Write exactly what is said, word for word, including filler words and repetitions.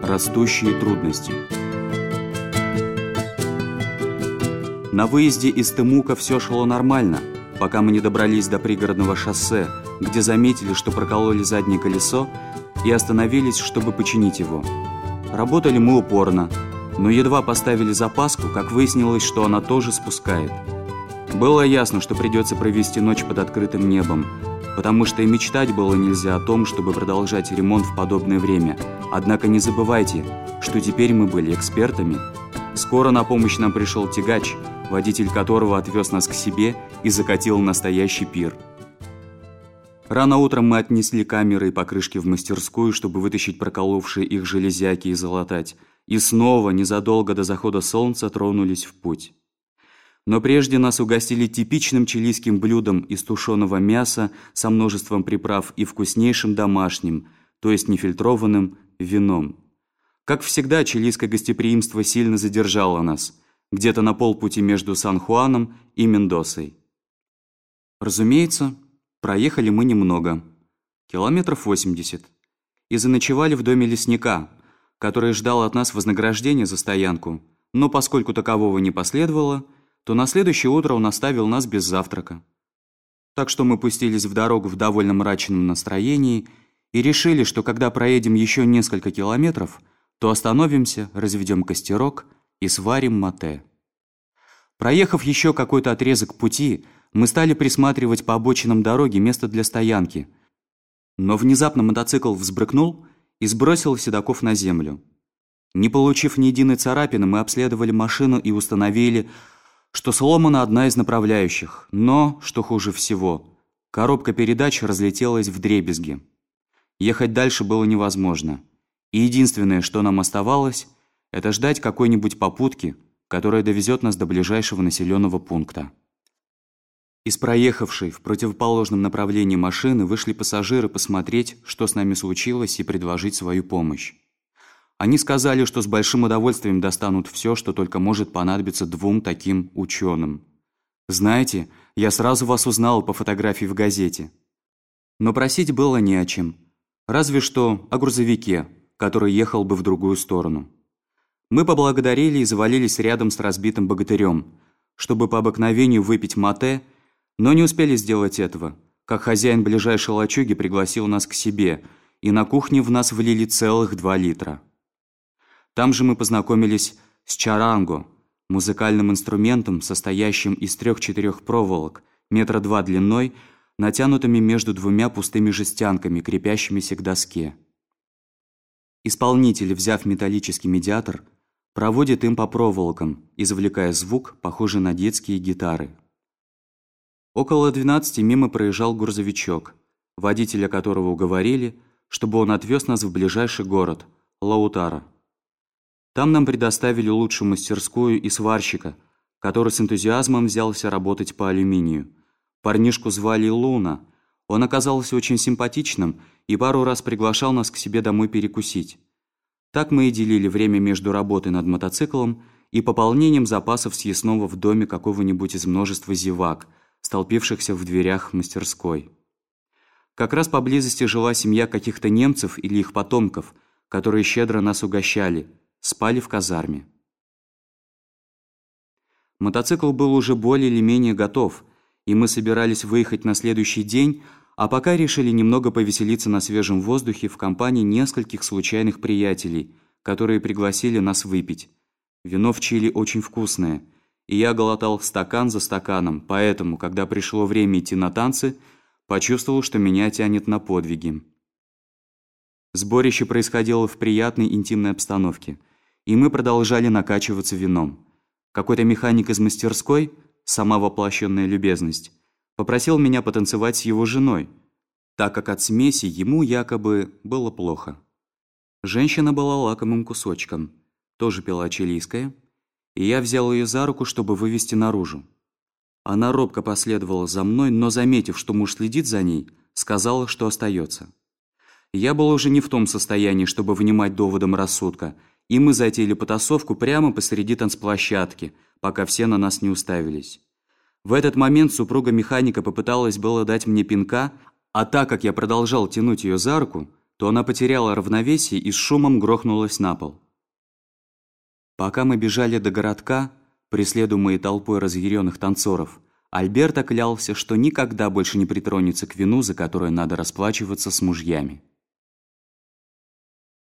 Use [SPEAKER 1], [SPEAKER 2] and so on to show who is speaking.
[SPEAKER 1] Растущие трудности. На выезде из Тымука все шло нормально, пока мы не добрались до пригородного шоссе, где заметили, что прокололи заднее колесо, и остановились, чтобы починить его. Работали мы упорно, но едва поставили запаску, как выяснилось, что она тоже спускает. Было ясно, что придется провести ночь под открытым небом, потому что и мечтать было нельзя о том, чтобы продолжать ремонт в подобное время. Однако не забывайте, что теперь мы были экспертами. Скоро на помощь нам пришел тягач, водитель которого отвез нас к себе и закатил настоящий пир. Рано утром мы отнесли камеры и покрышки в мастерскую, чтобы вытащить проколовшие их железяки и залатать, и снова, незадолго до захода солнца, тронулись в путь. Но прежде нас угостили типичным чилийским блюдом из тушеного мяса со множеством приправ и вкуснейшим домашним, то есть нефильтрованным, вином. Как всегда, чилийское гостеприимство сильно задержало нас, где-то на полпути между Сан-Хуаном и Мендосой. Разумеется, проехали мы немного, километров восемьдесят, и заночевали в доме лесника, который ждал от нас вознаграждения за стоянку, но поскольку такового не последовало, то на следующее утро он оставил нас без завтрака. Так что мы пустились в дорогу в довольно мрачном настроении и решили, что когда проедем еще несколько километров, то остановимся, разведем костерок и сварим мате. Проехав еще какой-то отрезок пути, мы стали присматривать по обочинам дороги место для стоянки. Но внезапно мотоцикл взбрыкнул и сбросил седаков на землю. Не получив ни единой царапины, мы обследовали машину и установили, что сломана одна из направляющих, но, что хуже всего, коробка передач разлетелась вдребезги. Ехать дальше было невозможно, и единственное, что нам оставалось, это ждать какой-нибудь попутки, которая довезет нас до ближайшего населенного пункта. Из проехавшей в противоположном направлении машины вышли пассажиры посмотреть, что с нами случилось, и предложить свою помощь. Они сказали, что с большим удовольствием достанут все, что только может понадобиться двум таким ученым. Знаете, я сразу вас узнал по фотографии в газете. Но просить было не о чем. Разве что о грузовике, который ехал бы в другую сторону. Мы поблагодарили и завалились рядом с разбитым богатырем, чтобы по обыкновению выпить мате, но не успели сделать этого, как хозяин ближайшей лачуги пригласил нас к себе, и на кухне в нас влили целых два литра. Там же мы познакомились с чаранго, музыкальным инструментом, состоящим из трех-четырех проволок, метра два длиной, натянутыми между двумя пустыми жестянками, крепящимися к доске. Исполнитель, взяв металлический медиатор, проводит им по проволокам, извлекая звук, похожий на детские гитары. Около двенадцати мимо проезжал грузовичок, водителя которого уговорили, чтобы он отвез нас в ближайший город – Лаутара. Там нам предоставили лучшую мастерскую и сварщика, который с энтузиазмом взялся работать по алюминию. Парнишку звали Луна. Он оказался очень симпатичным и пару раз приглашал нас к себе домой перекусить. Так мы и делили время между работой над мотоциклом и пополнением запасов съестного в доме какого-нибудь из множества зевак, столпившихся в дверях мастерской. Как раз поблизости жила семья каких-то немцев или их потомков, которые щедро нас угощали, спали в казарме. Мотоцикл был уже более или менее готов, и мы собирались выехать на следующий день, а пока решили немного повеселиться на свежем воздухе в компании нескольких случайных приятелей, которые пригласили нас выпить. Вино в Чили очень вкусное, и я глотал стакан за стаканом, поэтому, когда пришло время идти на танцы, почувствовал, что меня тянет на подвиги. Сборище происходило в приятной интимной обстановке, и мы продолжали накачиваться вином. Какой-то механик из мастерской, сама воплощенная любезность, попросил меня потанцевать с его женой, так как от смеси ему якобы было плохо. Женщина была лакомым кусочком, тоже пила чилийское, и я взял ее за руку, чтобы вывести наружу. Она робко последовала за мной, но, заметив, что муж следит за ней, сказала, что остается. Я был уже не в том состоянии, чтобы внимать доводам рассудка, и мы затеяли потасовку прямо посреди танцплощадки, пока все на нас не уставились. В этот момент супруга механика попыталась было дать мне пинка, а так как я продолжал тянуть ее за руку, то она потеряла равновесие и с шумом грохнулась на пол. Пока мы бежали до городка, преследуемые толпой разъяренных танцоров, Альберто клялся, что никогда больше не притронется к вину, за которое надо расплачиваться с мужьями.